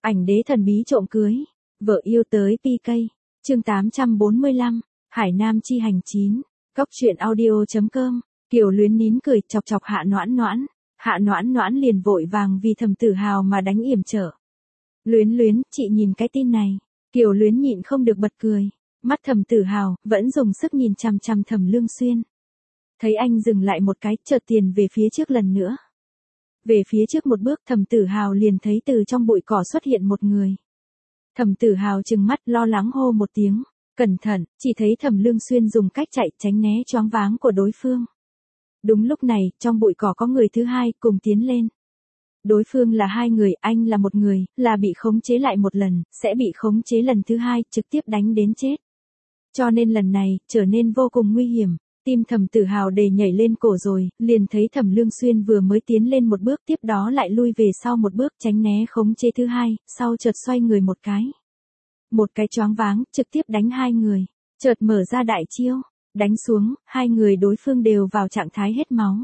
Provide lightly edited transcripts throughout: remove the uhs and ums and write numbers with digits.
Ảnh đế thần bí trộm cưới, vợ yêu tới PK. Chương 845, Hải Nam chi hành 9. Góc truyện audio.com. Kiều Luyến nín cười chọc chọc Hạ Noãn Noãn. Hạ Noãn Noãn liền vội vàng vì Thẩm Tử Hào mà đánh yểm trở. Luyến Luyến, chị nhìn cái tin này. Kiều Luyến nhịn không được bật cười. Mắt Thẩm Tử Hào vẫn dùng sức nhìn chằm chằm Thẩm Lương Xuyên. Thấy anh dừng lại một cái, chợt tiền về phía trước lần nữa. Về phía trước một bước, Thẩm Tử Hào liền thấy từ trong bụi cỏ xuất hiện một người. Thẩm Tử Hào trừng mắt lo lắng hô một tiếng, cẩn thận, chỉ thấy Thẩm Lương Xuyên dùng cách chạy tránh né choáng váng của đối phương. Đúng lúc này, trong bụi cỏ có người thứ hai cùng tiến lên. Đối phương là hai người, anh là một người, là bị khống chế lại một lần, sẽ bị khống chế lần thứ hai, trực tiếp đánh đến chết. Cho nên lần này, trở nên vô cùng nguy hiểm. Tim Thẩm Tử Hào đầy nhảy lên cổ rồi, liền thấy Thẩm Lương Xuyên vừa mới tiến lên một bước, tiếp đó lại lui về sau một bước tránh né khống chế thứ hai, sau chợt xoay người một cái. Một cái choáng váng, trực tiếp đánh hai người, chợt mở ra đại chiêu, đánh xuống, hai người đối phương đều vào trạng thái hết máu.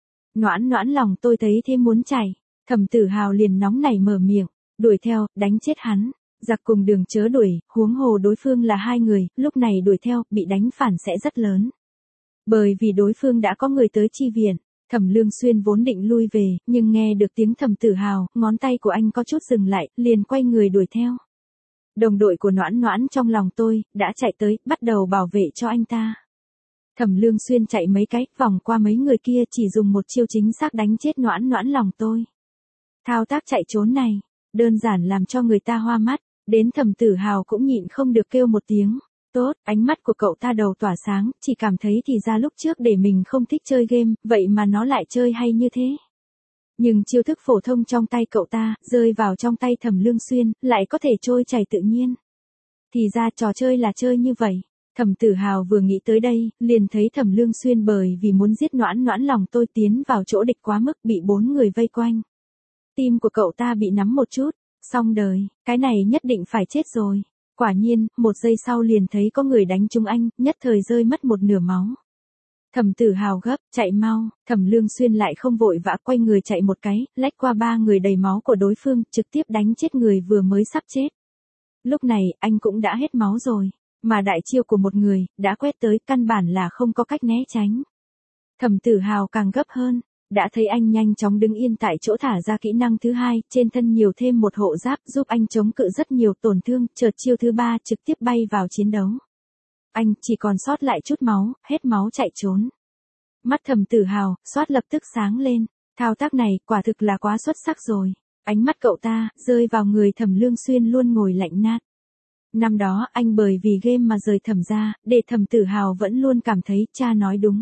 Noãn Noãn lòng tôi thấy thế muốn chảy, Thẩm Tử Hào liền nóng nảy mở miệng, đuổi theo, đánh chết hắn. Giặc cùng đường chớ đuổi, huống hồ đối phương là hai người, lúc này đuổi theo, bị đánh phản sẽ rất lớn. Bởi vì đối phương đã có người tới chi viện, Thẩm Lương Xuyên vốn định lui về, nhưng nghe được tiếng Thẩm Tử Hào, ngón tay của anh có chút dừng lại, liền quay người đuổi theo. Đồng đội của Noãn Noãn trong lòng tôi, đã chạy tới, bắt đầu bảo vệ cho anh ta. Thẩm Lương Xuyên chạy mấy cái, vòng qua mấy người kia chỉ dùng một chiêu chính xác đánh chết Noãn Noãn lòng tôi. Thao tác chạy trốn này, đơn giản làm cho người ta hoa mắt, đến Thẩm Tử Hào cũng nhịn không được kêu một tiếng. Tốt, ánh mắt của cậu ta đầu tỏa sáng, chỉ cảm thấy thì ra lúc trước để mình không thích chơi game, vậy mà nó lại chơi hay như thế. Nhưng chiêu thức phổ thông trong tay cậu ta, rơi vào trong tay Thẩm Lương Xuyên, lại có thể trôi chảy tự nhiên. Thì ra trò chơi là chơi như vậy. Thẩm Tử Hào vừa nghĩ tới đây, liền thấy Thẩm Lương Xuyên bởi vì muốn giết Noãn Noãn lòng tôi tiến vào chỗ địch quá mức bị 4 người vây quanh. Tim của cậu ta bị nắm một chút, xong đời, cái này nhất định phải chết rồi. Quả nhiên, một giây sau liền thấy có người đánh trúng anh, nhất thời rơi mất một nửa máu. Thẩm Tử Hào gấp, chạy mau, Thẩm Lương Xuyên lại không vội vã quay người chạy một cái, lách qua 3 người đầy máu của đối phương, trực tiếp đánh chết người vừa mới sắp chết. Lúc này, anh cũng đã hết máu rồi, mà đại chiêu của một người, đã quét tới, căn bản là không có cách né tránh. Thẩm Tử Hào càng gấp hơn. Đã thấy anh nhanh chóng đứng yên tại chỗ thả ra kỹ năng thứ hai, trên thân nhiều thêm một hộ giáp giúp anh chống cự rất nhiều tổn thương, chợt chiêu thứ ba trực tiếp bay vào chiến đấu. Anh chỉ còn sót lại chút máu, hết máu chạy trốn. Mắt Thẩm Tử Hào, xoát lập tức sáng lên, thao tác này quả thực là quá xuất sắc rồi. Ánh mắt cậu ta, rơi vào người Thẩm Lương Xuyên luôn ngồi lạnh nát. Năm đó anh bởi vì game mà rời Thẩm ra, để Thẩm Tử Hào vẫn luôn cảm thấy cha nói đúng.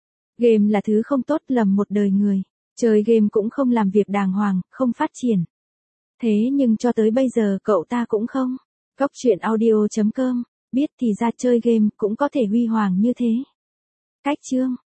Game là thứ không tốt lầm một đời người. Chơi game cũng không làm việc đàng hoàng, không phát triển. Thế nhưng cho tới bây giờ cậu ta cũng không. Góc truyện audio.com. Biết thì ra chơi game cũng có thể huy hoàng như thế. Cách chương.